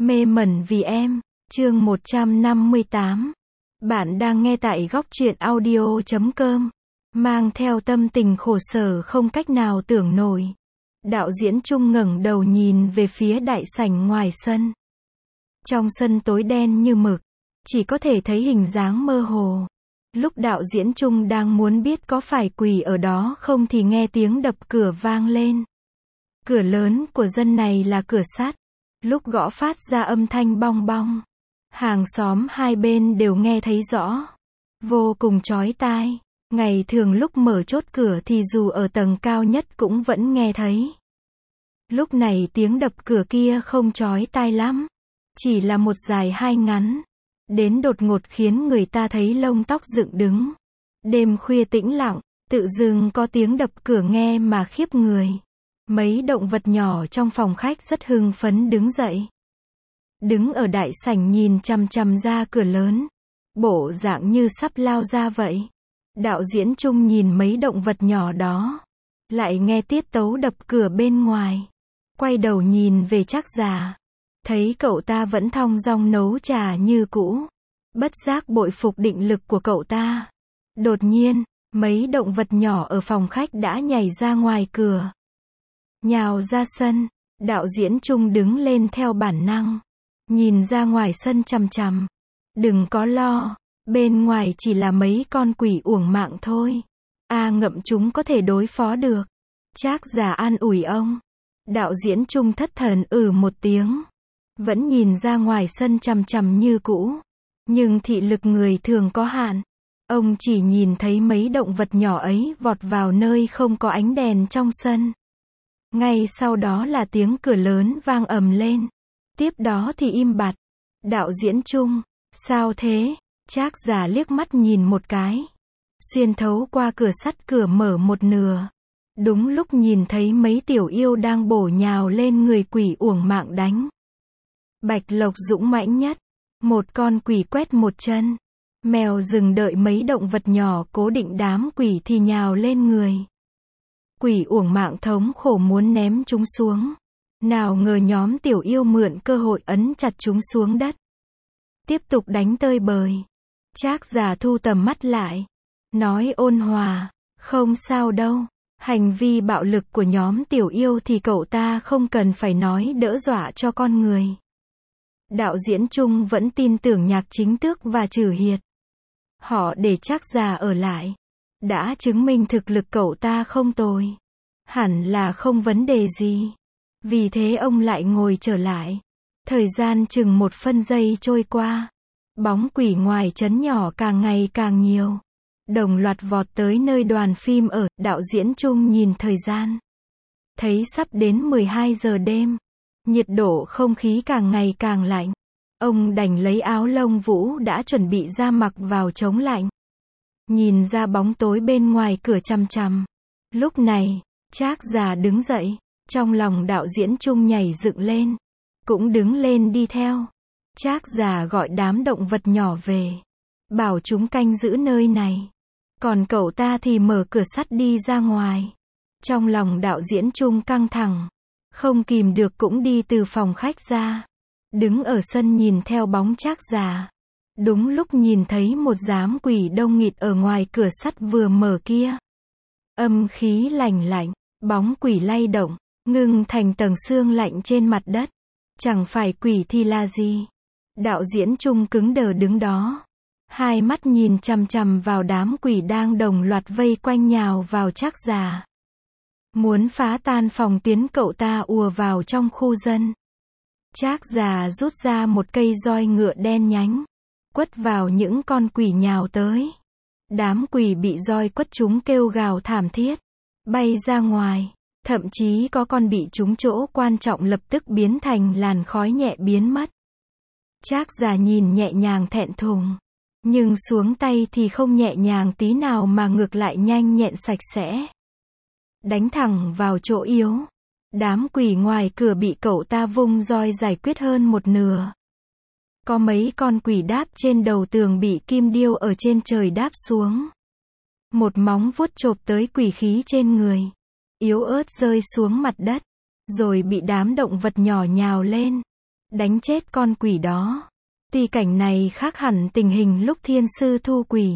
Mê mẩn vì em, chương 158. Bạn đang nghe tại góc truyện audio.com. Mang theo tâm tình khổ sở không cách nào tưởng nổi. Đạo diễn Trung ngẩng đầu nhìn về phía đại sảnh ngoài sân. Trong sân tối đen như mực, chỉ có thể thấy hình dáng mơ hồ. Lúc đạo diễn Trung đang muốn biết có phải quỷ ở đó không thì nghe tiếng đập cửa vang lên. Cửa lớn của dân này là cửa sắt. Lúc gõ phát ra âm thanh bong bong, hàng xóm hai bên đều nghe thấy rõ, vô cùng chói tai. Ngày thường lúc mở chốt cửa thì dù ở tầng cao nhất cũng vẫn nghe thấy. Lúc này tiếng đập cửa kia không chói tai lắm, chỉ là một dài hai ngắn, đến đột ngột khiến người ta thấy lông tóc dựng đứng. Đêm khuya tĩnh lặng, tự dưng có tiếng đập cửa nghe mà khiếp người. Mấy động vật nhỏ trong phòng khách rất hưng phấn đứng dậy. Đứng ở đại sảnh nhìn chằm chằm ra cửa lớn. Bộ dạng như sắp lao ra vậy. Đạo diễn Trung nhìn mấy động vật nhỏ đó. Lại nghe tiết tấu đập cửa bên ngoài. Quay đầu nhìn về Trác già. Thấy cậu ta vẫn thong dong nấu trà như cũ. Bất giác bội phục định lực của cậu ta. Đột nhiên, mấy động vật nhỏ ở phòng khách đã nhảy ra ngoài cửa. Nhào ra sân, đạo diễn Trung đứng lên theo bản năng. Nhìn ra ngoài sân chằm chằm. Đừng có lo, bên ngoài chỉ là mấy con quỷ uổng mạng thôi. Ngậm chúng có thể đối phó được. Trác già an ủi ông. Đạo diễn Trung thất thần một tiếng. Vẫn nhìn ra ngoài sân chằm chằm như cũ. Nhưng thị lực người thường có hạn. Ông chỉ nhìn thấy mấy động vật nhỏ ấy vọt vào nơi không có ánh đèn trong sân. Ngay sau đó là tiếng cửa lớn vang ầm lên. Tiếp đó thì im bặt. Đạo diễn Trung, sao thế? Trác già liếc mắt nhìn một cái. Xuyên thấu qua cửa sắt, cửa mở một nửa. Đúng lúc nhìn thấy mấy tiểu yêu đang bổ nhào lên người quỷ uổng mạng đánh. Bạch Lộc dũng mãnh nhất. Một con quỷ quét một chân. Mèo rừng đợi mấy động vật nhỏ cố định đám quỷ thì nhào lên người. Quỷ uổng mạng thống khổ muốn ném chúng xuống. Nào ngờ nhóm tiểu yêu mượn cơ hội ấn chặt chúng xuống đất. Tiếp tục đánh tơi bời. Trác già thu tầm mắt lại. Nói ôn hòa, không sao đâu. Hành vi bạo lực của nhóm tiểu yêu thì cậu ta không cần phải nói đỡ dọa cho con người. Đạo diễn Trung vẫn tin tưởng Nhạc Chính Tước và Trử Hiệt. Họ để Trác già ở lại. Đã chứng minh thực lực cậu ta không tồi. Hẳn là không vấn đề gì. Vì thế ông lại ngồi trở lại. Thời gian chừng 1 phân giây trôi qua. Bóng quỷ ngoài trấn nhỏ càng ngày càng nhiều. Đồng loạt vọt tới nơi đoàn phim ở. Đạo diễn Trung nhìn thời gian. Thấy sắp đến 12 giờ đêm. Nhiệt độ không khí càng ngày càng lạnh. Ông đành lấy áo lông vũ đã chuẩn bị ra mặc vào chống lạnh. Nhìn ra bóng tối bên ngoài cửa chằm chằm. Lúc này, Trác già đứng dậy. Trong lòng đạo diễn Trung nhảy dựng lên. Cũng đứng lên đi theo. Trác già gọi đám động vật nhỏ về. Bảo chúng canh giữ nơi này. Còn cậu ta thì mở cửa sắt đi ra ngoài. Trong lòng đạo diễn Trung căng thẳng. Không kìm được cũng đi từ phòng khách ra. Đứng ở sân nhìn theo bóng Trác già. Đúng lúc nhìn thấy một đám quỷ đông nghịt ở ngoài cửa sắt vừa mở kia. Âm khí lạnh lạnh, bóng quỷ lay động, ngưng thành tầng xương lạnh trên mặt đất. Chẳng phải quỷ thì là gì? Đạo diễn Trung cứng đờ đứng đó. Hai mắt nhìn chằm chằm vào đám quỷ đang đồng loạt vây quanh nhào vào Trác già. Muốn phá tan phòng tuyến cậu ta ùa vào trong khu dân. Trác già rút ra một cây roi ngựa đen nhánh. Quất vào những con quỷ nhào tới. Đám quỷ bị roi quất chúng kêu gào thảm thiết. Bay ra ngoài. Thậm chí có con bị trúng chỗ quan trọng lập tức biến thành làn khói nhẹ biến mất. Trác già nhìn nhẹ nhàng thẹn thùng. Nhưng xuống tay thì không nhẹ nhàng tí nào mà ngược lại nhanh nhẹn sạch sẽ. Đánh thẳng vào chỗ yếu. Đám quỷ ngoài cửa bị cậu ta vung roi giải quyết hơn một nửa. Có mấy con quỷ đáp trên đầu tường bị kim điêu ở trên trời đáp xuống. Một móng vuốt chộp tới quỷ khí trên người. Yếu ớt rơi xuống mặt đất. Rồi bị đám động vật nhỏ nhào lên. đánh chết con quỷ đó. Tuy cảnh này khác hẳn tình hình lúc thiên sư thu quỷ.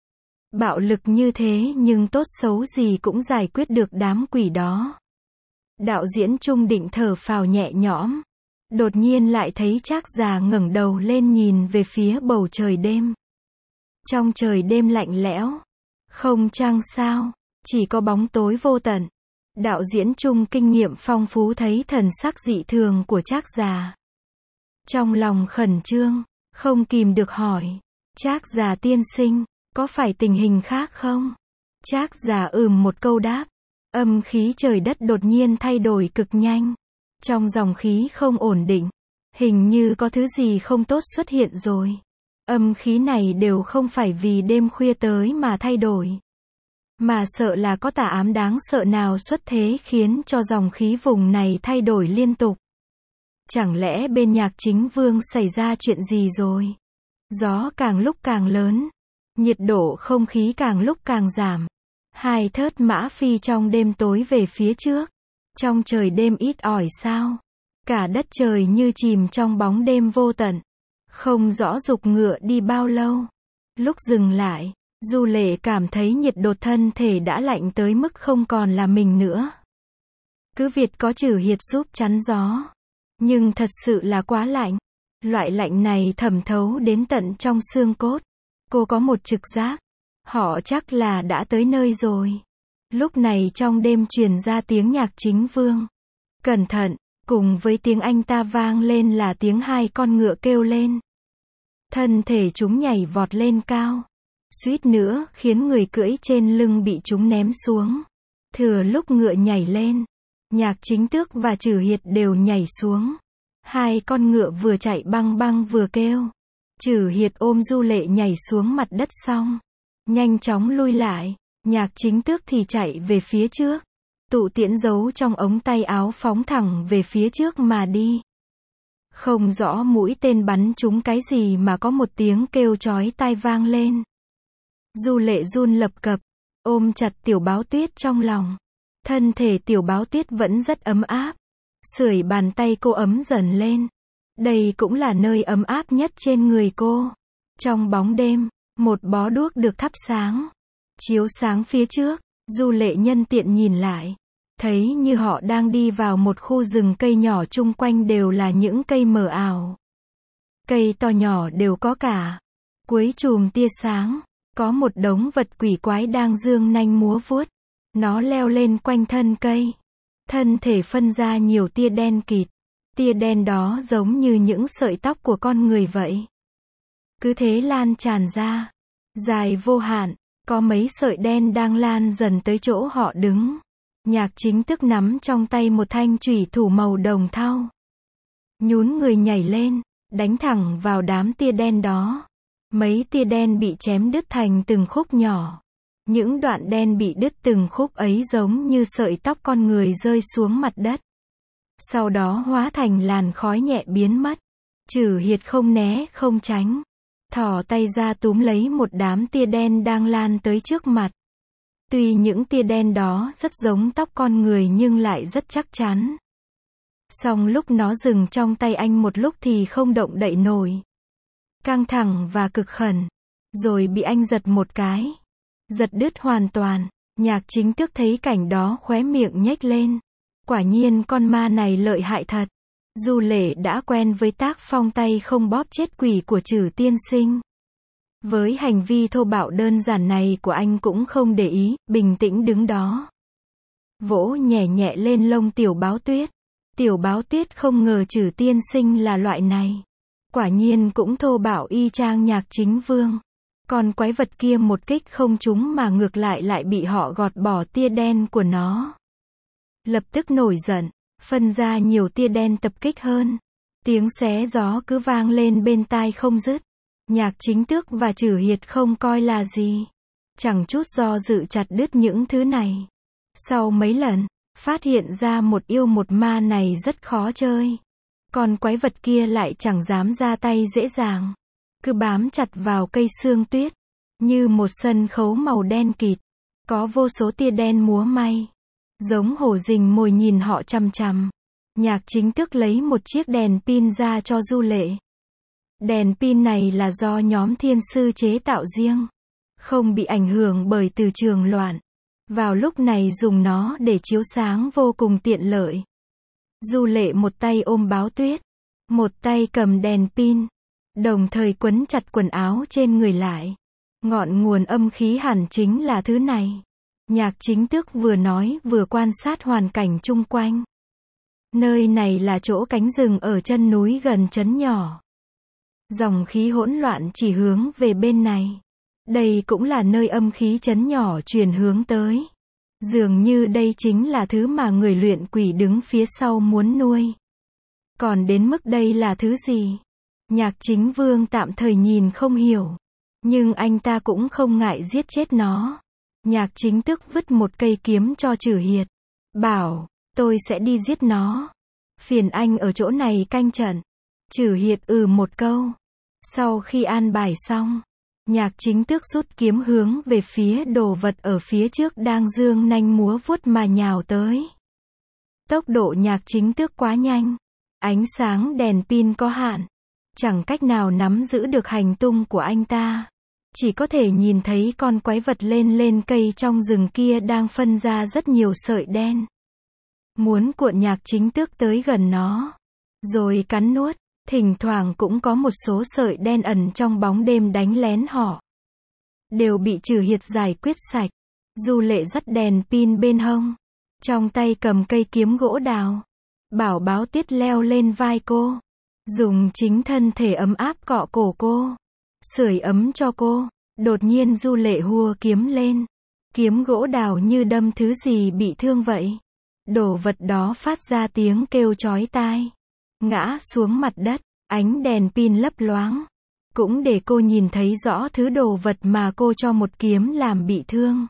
Bạo lực như thế nhưng tốt xấu gì cũng giải quyết được đám quỷ đó. Đạo diễn Trung định thở phào nhẹ nhõm. Đột nhiên lại thấy Trác già ngẩng đầu lên nhìn về phía bầu trời đêm. Trong trời đêm lạnh lẽo, không trăng sao, chỉ có bóng tối vô tận. Đạo diễn Trung kinh nghiệm phong phú thấy thần sắc dị thường của Trác già. Trong lòng khẩn trương, không kìm được hỏi. Trác già tiên sinh, có phải tình hình khác không? Trác già một câu đáp. Âm khí trời đất đột nhiên thay đổi cực nhanh. Trong dòng khí không ổn định. Hình như có thứ gì không tốt xuất hiện rồi. Âm khí này đều không phải vì đêm khuya tới mà thay đổi. Mà sợ là có tà ám đáng sợ nào xuất thế khiến cho dòng khí vùng này thay đổi liên tục. Chẳng lẽ bên Nhạc Chính Vương xảy ra chuyện gì rồi? Gió càng lúc càng lớn. Nhiệt độ không khí càng lúc càng giảm. Hai thớt mã phi trong đêm tối về phía trước. Trong trời đêm ít ỏi sao. Cả đất trời như chìm trong bóng đêm vô tận. Không rõ giục ngựa đi bao lâu. Lúc dừng lại, Du Lệ cảm thấy nhiệt độ thân thể đã lạnh tới mức không còn là mình nữa. Cứ việc có Trử Hiệt giúp chắn gió. Nhưng thật sự là quá lạnh. Loại lạnh này thẩm thấu đến tận trong xương cốt. Cô có một trực giác. Họ chắc là đã tới nơi rồi. Lúc này trong đêm truyền ra tiếng Nhạc Chính Vương. Cẩn thận, cùng với tiếng anh ta vang lên là tiếng hai con ngựa kêu lên. Thân thể chúng nhảy vọt lên cao. Suýt nữa khiến người cưỡi trên lưng bị chúng ném xuống. Thừa lúc ngựa nhảy lên, Nhạc Chính Tước và Trử Hiệt đều nhảy xuống. Hai con ngựa vừa chạy băng băng vừa kêu. Trử Hiệt ôm Du Lệ nhảy xuống mặt đất xong, nhanh chóng lui lại. Nhạc Chính Tước thì chạy về phía trước. Tụ tiễn giấu trong ống tay áo phóng thẳng về phía trước mà đi. Không rõ mũi tên bắn trúng cái gì mà có một tiếng kêu chói tai vang lên. Du Lệ run lập cập, ôm chặt Tiểu Báo Tuyết trong lòng. Thân thể Tiểu Báo Tuyết vẫn rất ấm áp. Sưởi bàn tay cô ấm dần lên. Đây cũng là nơi ấm áp nhất trên người cô. Trong bóng đêm, một bó đuốc được thắp sáng. Chiếu sáng phía trước, Du Lệ nhân tiện nhìn lại. Thấy như họ đang đi vào một khu rừng cây nhỏ, chung quanh đều là những cây mờ ảo. Cây to nhỏ đều có cả. Cuối chùm tia sáng, có một đống vật quỷ quái đang giương nanh múa vuốt. Nó leo lên quanh thân cây. Thân thể phân ra nhiều tia đen kịt. Tia đen đó giống như những sợi tóc của con người vậy. Cứ thế lan tràn ra. Dài vô hạn, có mấy sợi đen đang lan dần tới chỗ họ đứng. Nhạc Chính Tước nắm trong tay một thanh chủy thủ màu đồng thau. Nhún người nhảy lên, đánh thẳng vào đám tia đen đó. Mấy tia đen bị chém đứt thành từng khúc nhỏ. Những đoạn đen bị đứt từng khúc ấy giống như sợi tóc con người rơi xuống mặt đất. Sau đó hóa thành làn khói nhẹ biến mất. Trử Hiệt không né không tránh. Thò tay ra túm lấy một đám tia đen đang lan tới trước mặt. Tuy những tia đen đó rất giống tóc con người nhưng lại rất chắc chắn. Song lúc nó dừng trong tay anh một lúc thì không động đậy nổi. Căng thẳng và cực khẩn. Rồi bị anh giật một cái. Giật đứt hoàn toàn. Nhạc Chính Tước thấy cảnh đó khóe miệng nhếch lên. Quả nhiên con ma này lợi hại thật. Du Lệ đã quen với tác phong tay không bóp chết quỷ của Trử tiên sinh. Với hành vi thô bạo đơn giản này của anh cũng không để ý, bình tĩnh đứng đó. Vỗ nhẹ nhẹ lên lông Tiểu Báo Tuyết. Tiểu Báo Tuyết không ngờ Trử tiên sinh là loại này. Quả nhiên cũng thô bạo y chang Nhạc Chính Vương. Còn quái vật kia một kích không trúng mà ngược lại bị họ gọt bỏ tia đen của nó. Lập tức nổi giận, phân ra nhiều tia đen tập kích hơn. Tiếng xé gió cứ vang lên bên tai không dứt. Nhạc Chính Tước và Trử Hiệt không coi là gì. Chẳng chút do dự chặt đứt những thứ này. Sau mấy lần, phát hiện ra một yêu một ma này rất khó chơi. Còn quái vật kia lại chẳng dám ra tay dễ dàng. Cứ bám chặt vào cây xương tuyết. Như một sân khấu màu đen kịt. Có vô số tia đen múa may. Giống hổ rình mồi nhìn họ chằm chằm. Nhạc Chính Tước lấy một chiếc đèn pin ra cho Du Lệ. Đèn pin này là do nhóm thiên sư chế tạo riêng, không bị ảnh hưởng bởi từ trường loạn. Vào lúc này dùng nó để chiếu sáng vô cùng tiện lợi. Du Lệ một tay ôm Báo Tuyết, một tay cầm đèn pin, đồng thời quấn chặt quần áo trên người lại. Ngọn nguồn âm khí hẳn chính là thứ này. Nhạc Chính Tước vừa nói vừa quan sát hoàn cảnh chung quanh. Nơi này là chỗ cánh rừng ở chân núi gần trấn nhỏ. Dòng khí hỗn loạn chỉ hướng về bên này. Đây cũng là nơi âm khí trấn nhỏ truyền hướng tới. Dường như đây chính là thứ mà người luyện quỷ đứng phía sau muốn nuôi. Còn đến mức đây là thứ gì? Nhạc Chính Vương tạm thời nhìn không hiểu. Nhưng anh ta cũng không ngại giết chết nó. Nhạc Chính Tước vứt một cây kiếm cho Trử Hiệt. Bảo, tôi sẽ đi giết nó. Phiền anh ở chỗ này canh trận. Trử Hiệt một câu. Sau khi an bài xong, Nhạc Chính Tước rút kiếm hướng về phía đồ vật ở phía trước đang dương nanh múa vuốt mà nhào tới. Tốc độ Nhạc Chính Tước quá nhanh. Ánh sáng đèn pin có hạn. Chẳng cách nào nắm giữ được hành tung của anh ta. Chỉ có thể nhìn thấy con quái vật lên cây trong rừng kia đang phân ra rất nhiều sợi đen. Muốn cuộn Nhạc Chính Tước tới gần nó. Rồi cắn nuốt. Thỉnh thoảng cũng có một số sợi đen ẩn trong bóng đêm đánh lén họ. Đều bị Trử Hiệt giải quyết sạch. Du Lệ dắt đèn pin bên hông. Trong tay cầm cây kiếm gỗ đào. Bảo Báo Tuyết leo lên vai cô. Dùng chính thân thể ấm áp cọ cổ cô. Sưởi ấm cho cô. Đột nhiên Du Lệ hùa kiếm lên. Kiếm gỗ đào như đâm thứ gì bị thương vậy. Đồ vật đó phát ra tiếng kêu chói tai. Ngã xuống mặt đất. Ánh đèn pin lấp loáng. Cũng để cô nhìn thấy rõ thứ đồ vật mà cô cho một kiếm làm bị thương.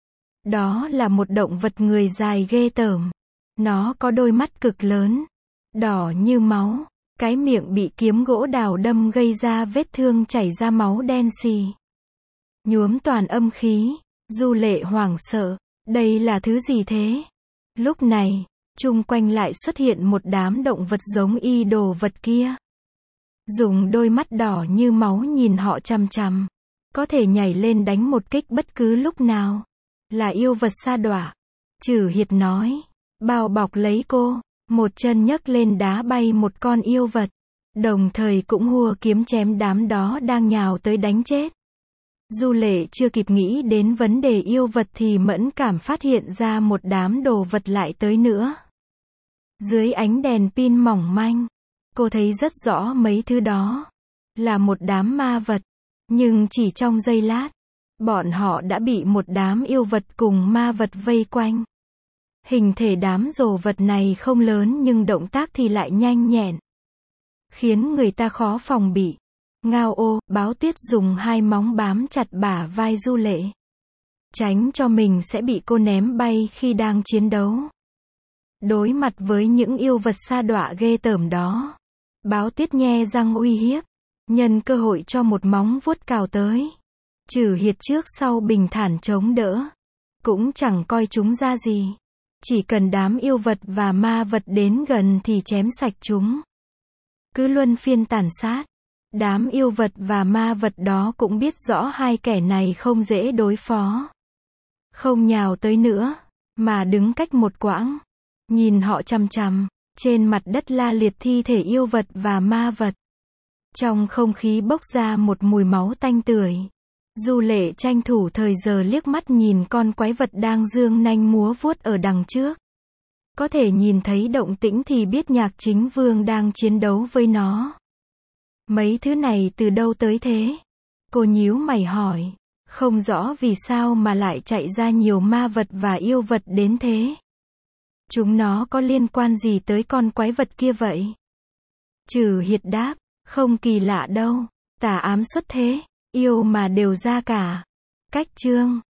Đó là một động vật người dài ghê tởm. Nó có đôi mắt cực lớn. Đỏ như máu. Cái miệng bị kiếm gỗ đào đâm gây ra vết thương chảy ra máu đen xì. Nhuốm toàn âm khí. Du Lệ hoảng sợ. Đây là thứ gì thế? Lúc này, chung quanh lại xuất hiện một đám động vật giống y đồ vật kia. Dùng đôi mắt đỏ như máu nhìn họ chằm chằm. Có thể nhảy lên đánh một kích bất cứ lúc nào. Là yêu vật sa đọa. Trử Hiệt nói. Bao bọc lấy cô. Một chân nhấc lên đá bay một con yêu vật. Đồng thời cũng hùa kiếm chém đám đó đang nhào tới đánh chết. Du Lệ chưa kịp nghĩ đến vấn đề yêu vật thì mẫn cảm phát hiện ra một đám đồ vật lại tới nữa. Dưới ánh đèn pin mỏng manh, cô thấy rất rõ mấy thứ đó. Là một đám ma vật. Nhưng chỉ trong giây lát, bọn họ đã bị một đám yêu vật cùng ma vật vây quanh. Hình thể đám rồ vật này không lớn nhưng động tác thì lại nhanh nhẹn. Khiến người ta khó phòng bị. Ngao ô, Báo Tuyết dùng hai móng bám chặt bả vai Du Lệ. Tránh cho mình sẽ bị cô ném bay khi đang chiến đấu. Đối mặt với những yêu vật sa đọa ghê tởm đó. Báo Tuyết nhe răng uy hiếp. Nhân cơ hội cho một móng vuốt cào tới. Trử Hiệt trước sau bình thản chống đỡ. Cũng chẳng coi chúng ra gì. Chỉ cần đám yêu vật và ma vật đến gần thì chém sạch chúng. Cứ luân phiên tàn sát. Đám yêu vật và ma vật đó cũng biết rõ hai kẻ này không dễ đối phó. Không nhào tới nữa, mà đứng cách một quãng. Nhìn họ chằm chằm, trên mặt đất la liệt thi thể yêu vật và ma vật. Trong không khí bốc ra một mùi máu tanh tưởi. Du Lệ tranh thủ thời giờ liếc mắt nhìn con quái vật đang dương nanh múa vuốt ở đằng trước. Có thể nhìn thấy động tĩnh thì biết Nhạc Chính Vương đang chiến đấu với nó. Mấy thứ này từ đâu tới thế? Cô nhíu mày hỏi. Không rõ vì sao mà lại chạy ra nhiều ma vật và yêu vật đến thế. Chúng nó có liên quan gì tới con quái vật kia vậy? Trử Hiệt đáp. Không kỳ lạ đâu. Tà ám xuất thế. Yêu mà đều ra cả. Cách chương